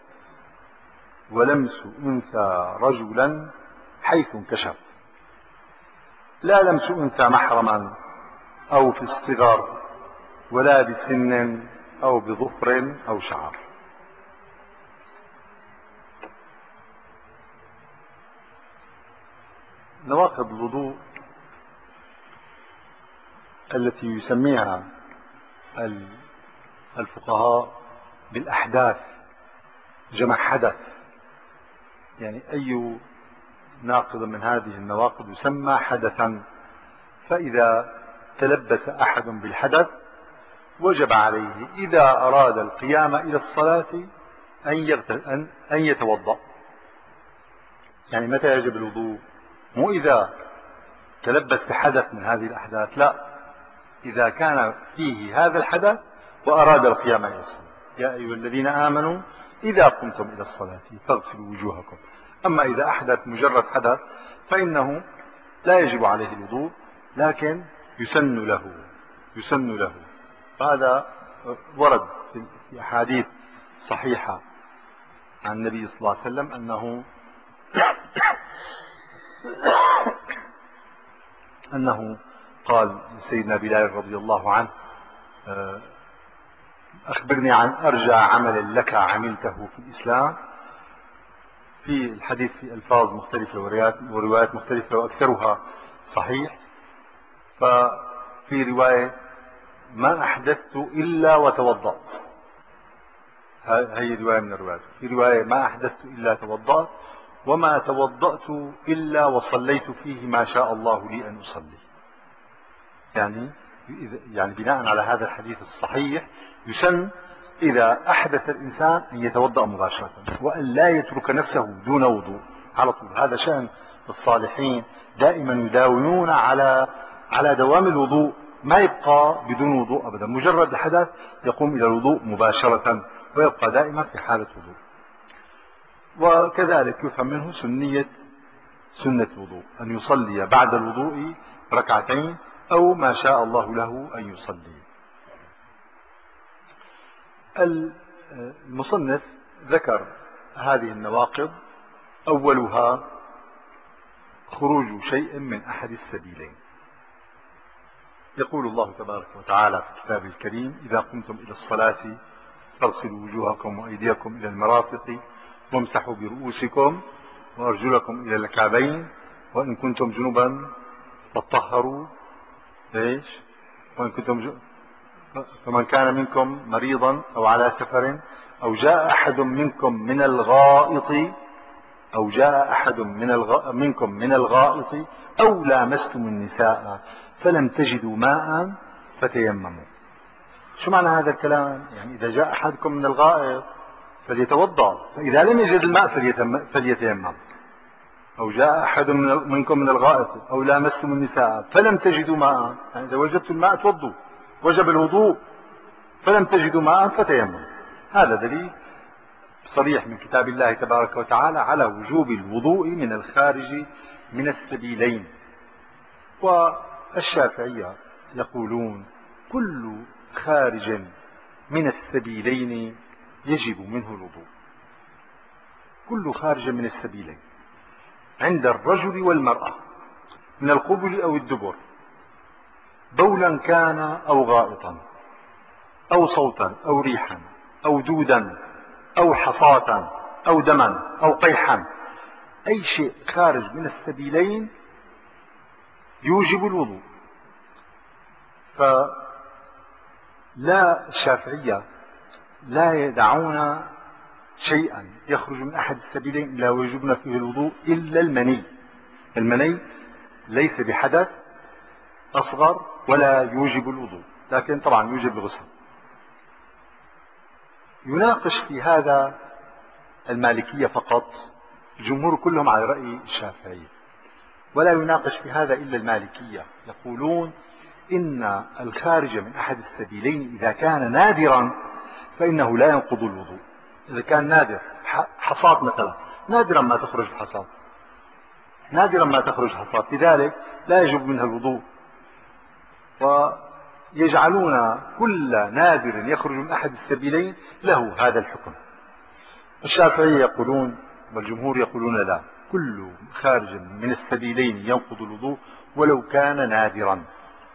ولمس أنثى رجلا حيث انكشف. لا لمس أنثى محرما أو في الصغر ولا بسن أو بظفر أو شعر. نواقض الوضوء التي يسميها الفقهاء بالأحداث، جمع حدث، يعني أي ناقض من هذه النواقض يسمى حدثا، فإذا تلبس أحد بالحدث وجب عليه إذا أراد القيام إلى الصلاة أن أن يتوضأ. يعني متى يجب الوضوء؟ مو إذا تلبس بحدث من هذه الأحداث، لا، إذا كان فيه هذا الحدث وأراد القيام إلى الصلاة. يا أيها الذين آمنوا إذا قمتم إلى الصلاة فاغسلوا وجوهكم. أما إذا أحدث مجرد حدث فإنه لا يجب عليه الوضوء، لكن يسن له يسن له هذا ورد في أحاديث صحيحة عن النبي صلى الله عليه وسلم أنه أنه قال لسيدنا بلال رضي الله عنه: أخبرني عن أرجى عمل لك عملته في الإسلام. في الحديث في ألفاظ مختلفة وروايات مختلفة وأكثرها صحيح. ففي رواية: ما أحدثت إلا وتوضأت. هذه رواية من الروايات. في رواية: ما أحدثت إلا توضأت وما توضأت إلا وصليت فيه ما شاء الله لي أن أصلي. يعني يعني بناء على هذا الحديث الصحيح يسن إذا أحدث الإنسان أن يتوضأ مباشرة وأن لا يترك نفسه دون وضوء على طول. هذا شأن الصالحين، دائما يداومون على على دوام الوضوء، ما يبقى بدون وضوء أبدا، مجرد الحدث يقوم إلى الوضوء مباشرة ويبقى دائما في حالة وضوء. وكذلك يفهم منه سنية سنة الوضوء، أن يصلي بعد الوضوء ركعتين أو ما شاء الله له أن يصلي. المصنف ذكر هذه النواقض، أولها خروج شيء من أحد السبيلين. يقول الله تبارك وتعالى في كتابه الكريم: إذا قمتم إلى الصلاة فاغسلوا وجوهكم وأيديكم إلى المرافق وامسحوا برؤوسكم وأرجلكم إلى الكعبين وإن كنتم جنبا فطهروا. ليش؟ وإن كنتم جنبا فمن كان منكم مريضا أو على سفر أو جاء أحد منكم من الغائط أو جاء أحد من الغ... منكم من الغائط أو لامستم النساء فلم تجدوا ماء فتيمموا. شو معنى هذا الكلام؟ يعني إذا جاء أحدكم من الغائط فليتوضأ، فإذا لم يجد الماء فليتم... فليتيمم. أو جاء أحد من... منكم من الغائط أو لامستم النساء فلم تجدوا ماء، يعني إذا وجدتم الماء توضوا، وجب الوضوء، فلم تجدوا ماء فتيمم. هذا دليل صريح من كتاب الله تبارك وتعالى على وجوب الوضوء من الخارج من السبيلين. والشافعية يقولون: كل خارج من السبيلين يجب منه الوضوء. كل خارج من السبيلين عند الرجل والمرأة من القبل أو الدبر، بولا كان أو غائطا أو صوتا أو ريحا أو دودا أو حصاة أو دما أو قيحا، أي شيء خارج من السبيلين يوجب الوضوء. فلا الشافعية لا يدعون شيئا يخرج من أحد السبيلين إلا ويجبنا فيه الوضوء إلا المني. المني ليس بحدث أصغر ولا يوجب الوضوء، لكن طبعا يوجب الغسل. يناقش في هذا المالكية فقط، الجمهور كلهم على رأي الشافعي، ولا يناقش في هذا إلا المالكية. يقولون إن الخارج من أحد السبيلين إذا كان نادرا فإنه لا ينقض الوضوء. إذا كان نادر، حصاة مثلا، نادرا ما تخرج الحصاة، نادرا ما تخرج حصاة، لذلك لا يجب منها الوضوء. ويجعلون كل نادر يخرج من أحد السبيلين له هذا الحكم. الشافعي يقولون والجمهور يقولون لا، كل خارج من السبيلين ينقض الوضوء ولو كان نادرا.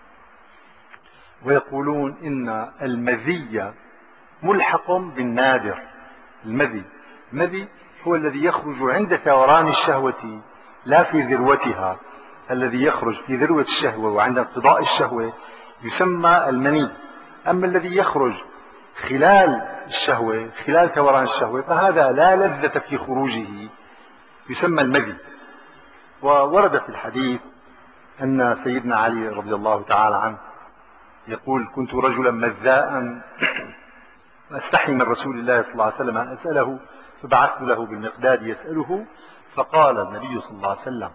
ويقولون إن المذي ملحق بالنادر. المذي المذي هو الذي يخرج عند ثوران الشهوة لا في ذروتها. الذي يخرج في ذروة الشهوة وعند انقضاء الشهوة يسمى المني. أما الذي يخرج خلال الشهوة، خلال ثوران الشهوة، فهذا لا لذة في خروجه، يسمى المذي. وورد في الحديث أن سيدنا علي رضي الله تعالى عنه يقول: كنت رجلا مذاء أستحي من رسول الله صلى الله عليه وسلم أن أسأله، فبعثت له بالمقداد يسأله، فقال النبي صلى الله عليه وسلم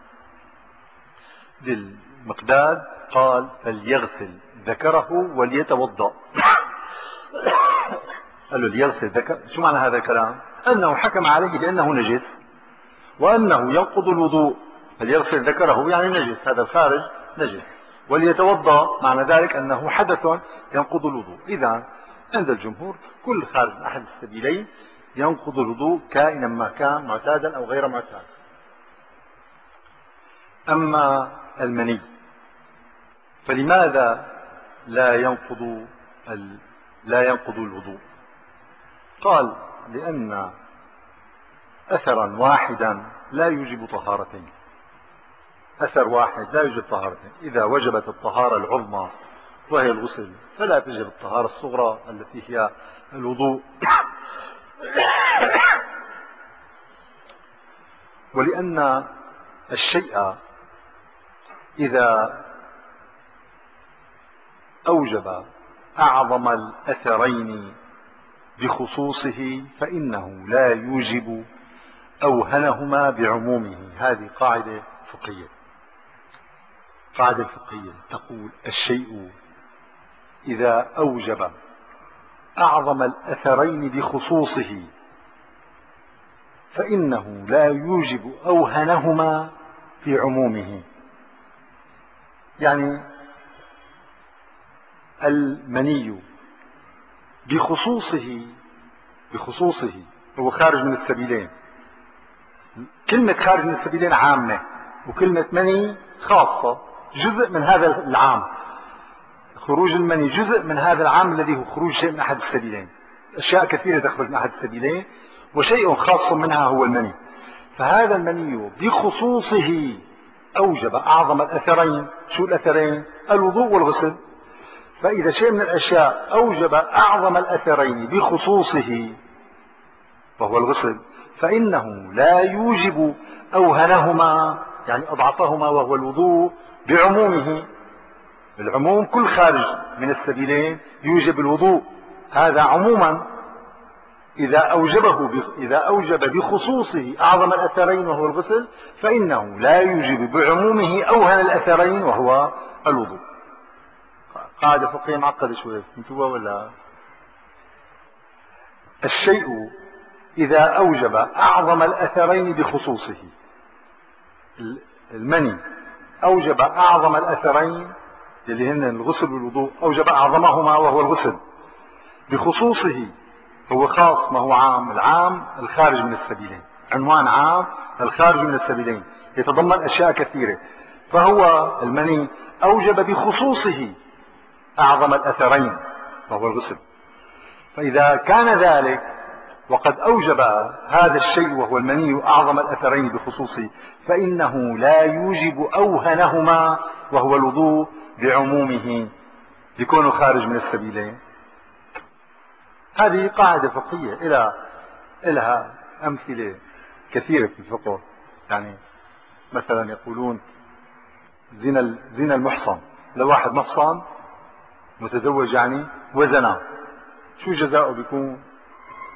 للمقداد قال: فليغسل ذكره وليتوضأ. قال له ليغسل ذكر. شو معنى هذا الكلام؟ أنه حكم عليه بأنه نجس وأنه ينقض الوضوء. فليغسل ذكره يعني نجس، هذا الخارج نجس. وليتوضأ معنى ذلك أنه حدث ينقض الوضوء. إذا عند الجمهور كل خارج من أحد السبيلين ينقض الوضوء كائنا ما كان، معتادا أو غير معتاد. أما المني فلماذا لا ينقض لا ينقض الوضوء؟ قال: لأن أثرا واحدا لا يوجب طهارتين. أثر واحد لا يوجب طهارتين. إذا وجبت الطهارة العظمى وهي الغسل فلا تجب الطهارة الصغرى التي هي الوضوء. ولأن الشيء إذا أوجب أعظم الأثرين بخصوصه فإنه لا يوجب أوهنهما بعمومه. هذه قاعدة فقهية. قاعدة فقهية تقول: الشيء إذا أوجب أعظم الأثرين بخصوصه فإنه لا يوجب أوهنهما في عمومه. يعني المني بخصوصه بخصوصه هو خارج من السبيلين. كلمة خارج من السبيلين عامة، وكلمة مني خاصة، جزء من هذا العام. خروج المني جزء من هذا العام الذي هو خروج شيء من أحد السبيلين. أشياء كثيرة تخرج من أحد السبيلين وشيء خاص منها هو المني. فهذا المني بخصوصه أوجب أعظم الأثرين. شو الأثرين؟ الوضوء والغسل. فإذا شيء من الأشياء أوجب أعظم الأثرين بخصوصه وهو الغسل فإنه لا يوجب أوهنهما يعني أضعفهما وهو الوضوء بعمومه. العموم كل خارج من السبيلين يوجب الوضوء، هذا عموما. إذا أوجبه إذا أوجب بخصوصه أعظم الأثرين وهو الغسل فإنه لا يوجب بعمومه أوهن الأثرين وهو الوضوء. قاعدة فقهية معقدة شوية، انتبهوا ولا؟ الشيء إذا أوجب أعظم الأثرين بخصوصه، المني أوجب أعظم الأثرين اللي هن الغسل والوضوء، أوجب أعظمهما وهو الغسل بخصوصه. هو خاص ما هو عام. العام الخارج من السبيلين، عنوان عام الخارج من السبيلين يتضمن أشياء كثيرة. فهو المني أوجب بخصوصه أعظم الأثرين وهو الغسل. فإذا كان ذلك وقد أوجب هذا الشيء وهو المني أعظم الأثرين بخصوصه فإنه لا يوجب أوهنهما وهو الوضوء بعمومه يكون خارج من السبيلين. هذه قاعدة فقهية إلى إلها أمثلة كثيرة في الفقه. يعني مثلا يقولون زنا زنا المحصن. لو واحد محصن متزوج يعني وزنا، شو جزاؤه بيكون؟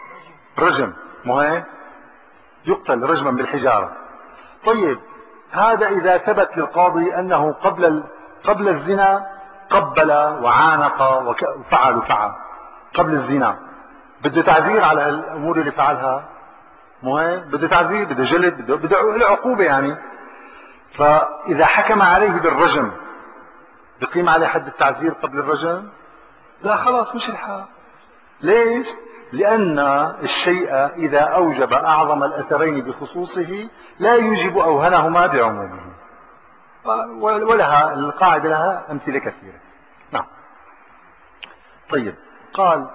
رجم، مو هيك؟ يقتل رجما بالحجارة. طيب هذا إذا ثبت للقاضي أنه قبل قبل الزنا قبل وعانق وفعل وفعل قبل الزنا، بده تعذير على الأمور اللي فعلها، مو هيك؟ بده تعذير، بده جلد، بده بده عقوبة يعني. فإذا حكم عليه بالرجم بقيم عليه حد التعذير قبل الرجم؟ لا، خلاص مش الحال. ليش؟ لأن الشيء إذا أوجب أعظم الأثرين بخصوصه لا يوجب أوهنهما بعمومه. ولها القاعدة لها أمثلة كثيرة. نعم. طيب، قال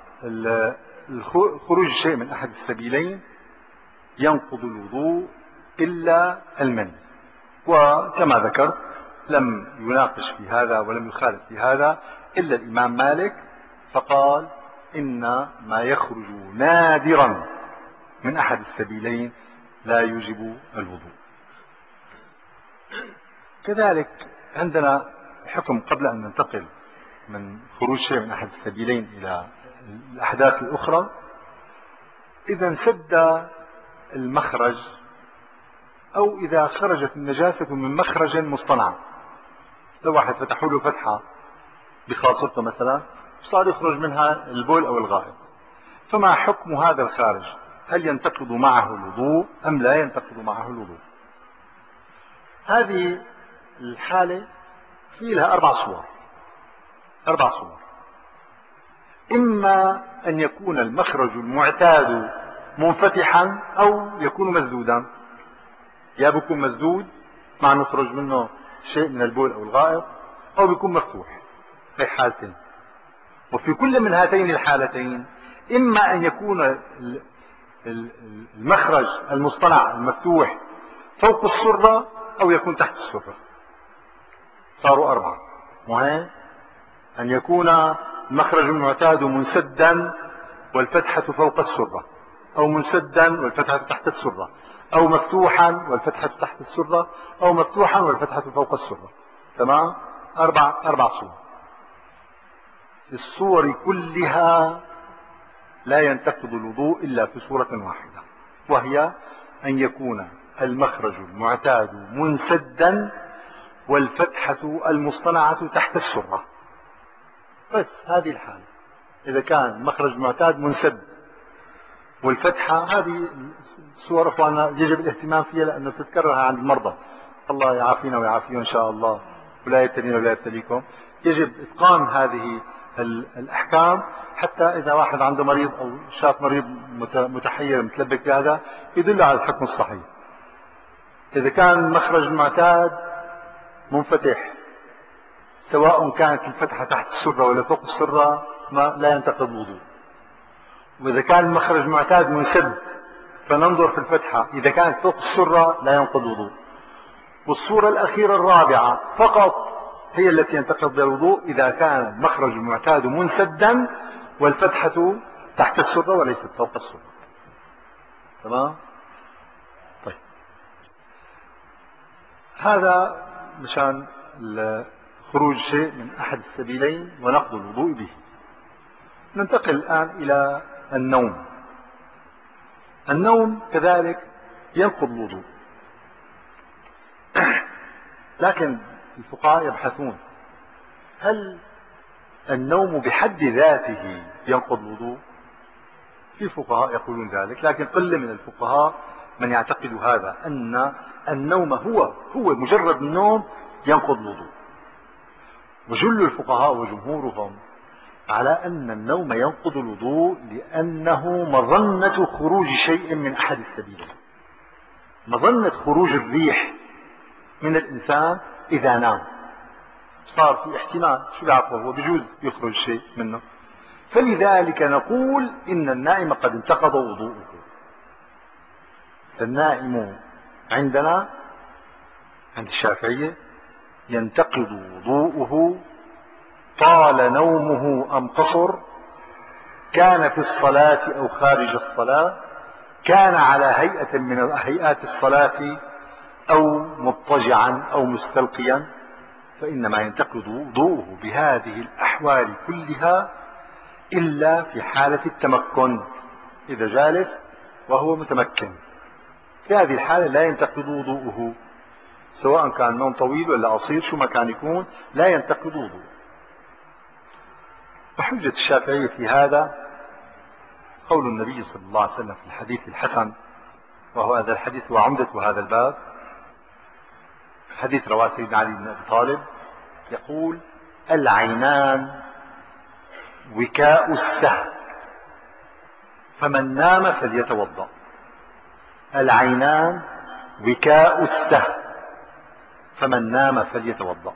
خروج الشيء من أحد السبيلين ينقض الوضوء إلا المني. وكما ذكرت لم يناقش في هذا ولم يخالف في هذا إلا الإمام مالك، فقال إن ما يخرج نادرا من أحد السبيلين لا يوجب الوضوء. كذلك عندنا حكم قبل أن ننتقل من خروج شيء من أحد السبيلين إلى الأحداث الأخرى. إذا انسد المخرج أو إذا خرجت النجاسة من مخرج مصطنع، لو واحد فتحوا له فتحة بخاصرته مثلا صار يخرج منها البول أو الغائط، فما حكم هذا الخارج؟ هل ينتقض معه الوضوء أم لا ينتقض معه الوضوء؟ هذه الحالة في لها أربع صور أربع صور إما أن يكون المخرج المعتاد منفتحا أو يكون مسدودا. يا بيكون مسدود مع نخرج منه شيء من البول أو الغائط، أو بيكون مفتوح. هي حالتين. وفي كل من هاتين الحالتين إما أن يكون المخرج المصطنع المفتوح فوق السرة أو يكون تحت السرة. صاروا أربعة. وهي أن يكون المخرج المعتاد منسدا والفتحة فوق السرة، أو منسدا والفتحة تحت السرة، أو مفتوحا والفتحة تحت السرة، أو مفتوحا والفتحة فوق السرة. تمام؟ أربع أربع صور. الصور كلها لا ينتقض الوضوء إلا في صورة واحدة، وهي أن يكون المخرج المعتاد منسدا والفتحة المصطنعة تحت السرة. بس هذه الحالة. إذا كان المخرج المعتاد منسد والفتحة، هذه الصور أخوانا يجب الاهتمام فيها لأنه تتكررها عند المرضى. الله يعافينا ويعافيهم إن شاء الله، ولا يبتلينا ولا يبتليكم. يجب إتقان هذه الأحكام حتى إذا واحد عنده مريض أو شاف مريض متحير متلبك بهذا يدل على الحكم الصحيح. إذا كان المخرج المعتاد منفتح سواء كانت الفتحة تحت السرة ولا فوق السرة ما لا ينتقض الوضوء. وإذا كان المخرج المعتاد منسد فننظر في الفتحة، إذا كانت فوق السرة لا ينقض الوضوء. والصورة الأخيرة الرابعة فقط هي التي ينتقض بها الوضوء إذا كان المخرج المعتاد منسدا والفتحة تحت السرة وليست فوق السرة. تمام؟ طيب، هذا مشان خروج شيء من أحد السبيلين ونقض الوضوء به. ننتقل الآن إلى النوم. النوم كذلك ينقض الوضوء، لكن الفقهاء يبحثون هل النوم بحد ذاته ينقض الوضوء؟ في فقهاء يقولون ذلك، لكن قلة من الفقهاء من يعتقد هذا، أن النوم هو هو مجرد النوم ينقض الوضوء. وجل الفقهاء وجمهورهم على أن النوم ينقض الوضوء لأنه مظنة خروج شيء من أحد السبيلين. مظنة خروج الريح من الإنسان إذا نام صار في احتمال، شو بيعرفه هو بجوز يخرج شيء منه، فلذلك نقول إن النائم قد انتقض وضوءه. فالنائم عندنا عند الشافعية ينتقض وضوءه طال نومه أم قصر، كان في الصلاة أو خارج الصلاة، كان على هيئة من هيئات الصلاة أو مضطجعا أو مستلقيا، فإنما ينتقض وضوءه بهذه الأحوال كلها إلا في حالة التمكن. إذا جالس وهو متمكن، في هذه الحالة لا ينتقض وضوءه، سواء كان نوم طويل ولا قصير، شو ما كان يكون لا ينتقض وضوءه. وحجة الشافعية في هذا قول النبي صلى الله عليه وسلم في الحديث الحسن، وهو هذا الحديث هو عمدة هذا الباب، حديث رواه سيدنا علي بن أبي طالب، يقول: العينان وكاء السهل، فمن نام فليتوضأ. العينان وكاء السهل، فمن نام فليتوضأ.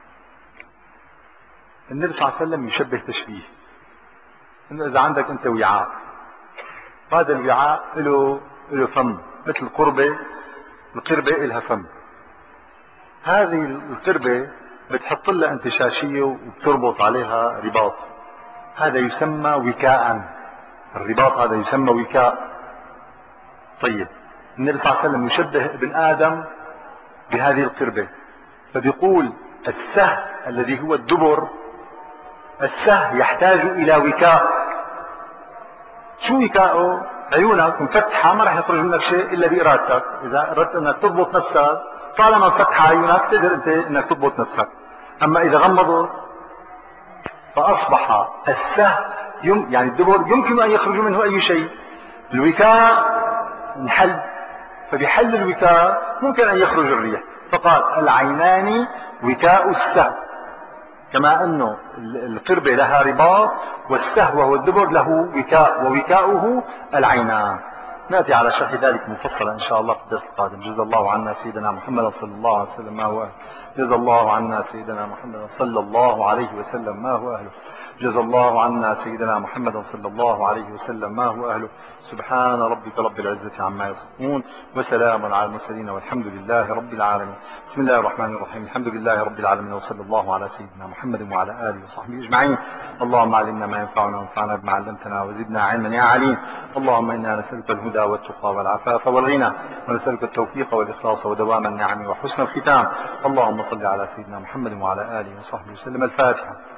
النبي صلى الله عليه وسلم يشبه تشبيه، انه اذا عندك انت وعاء، هذا الوعاء له له فم مثل القربة، القربة لها فم، هذه القربة بتحط لها انت شاشية وبتربط عليها رباط، هذا يسمى وكاء، الرباط هذا يسمى وكاء. طيب النبي صلى الله عليه وسلم يشبه ابن آدم بهذه القربة، فبيقول السه الذي هو الدبر، السه يحتاج إلى وكاء. شو وكاءه؟ عيونك مفتحة ما راح يخرج منك شيء إلا بإرادتك، إذا أردت أنك تضبط نفسك طالما مفتحة عيونك تقدر أنت أنك تضبط نفسك، أما إذا غمضت فأصبح السه يم يعني الدبر يمكن أن يخرج منه أي شيء، الوكاء انحل، فبحل الوكاء ممكن أن يخرج الريح، فقال العينان وكاء السه، كما أنه القربة لها رباط والسه وهو الدبر له وكاء، ووكاؤه العينان. نأتي على شرح ذلك مفصلا إن شاء الله في الدرس القادم. جزا الله عنا سيدنا محمد صلى الله عليه وسلم ما هو أهله. جزا الله عنا سيدنا محمد صلى الله عليه وسلم ما هو أهله. جزا الله عنا سيدنا محمد صلى الله عليه وسلم ما هو أهله. سبحان ربك رب العزة عما يصفون، وسلام على المرسلين، والحمد لله رب العالمين. بسم الله الرحمن الرحيم. الحمد لله رب العالمين، وصلى الله على سيدنا محمد وعلى آله وصحبه أجمعين. اللهم علمنا ما ينفعنا، وانفعنا بما علمتنا، وزدنا علما يا عليم. اللهم إنا نسألك الهدى والتقى والعفاف والغنى، ونسألك التوفيق والإخلاص ودوام النعم وحسن الختام. اللهم صل على سيدنا محمد وعلى آله وصحبه وسلم. الفاتحة.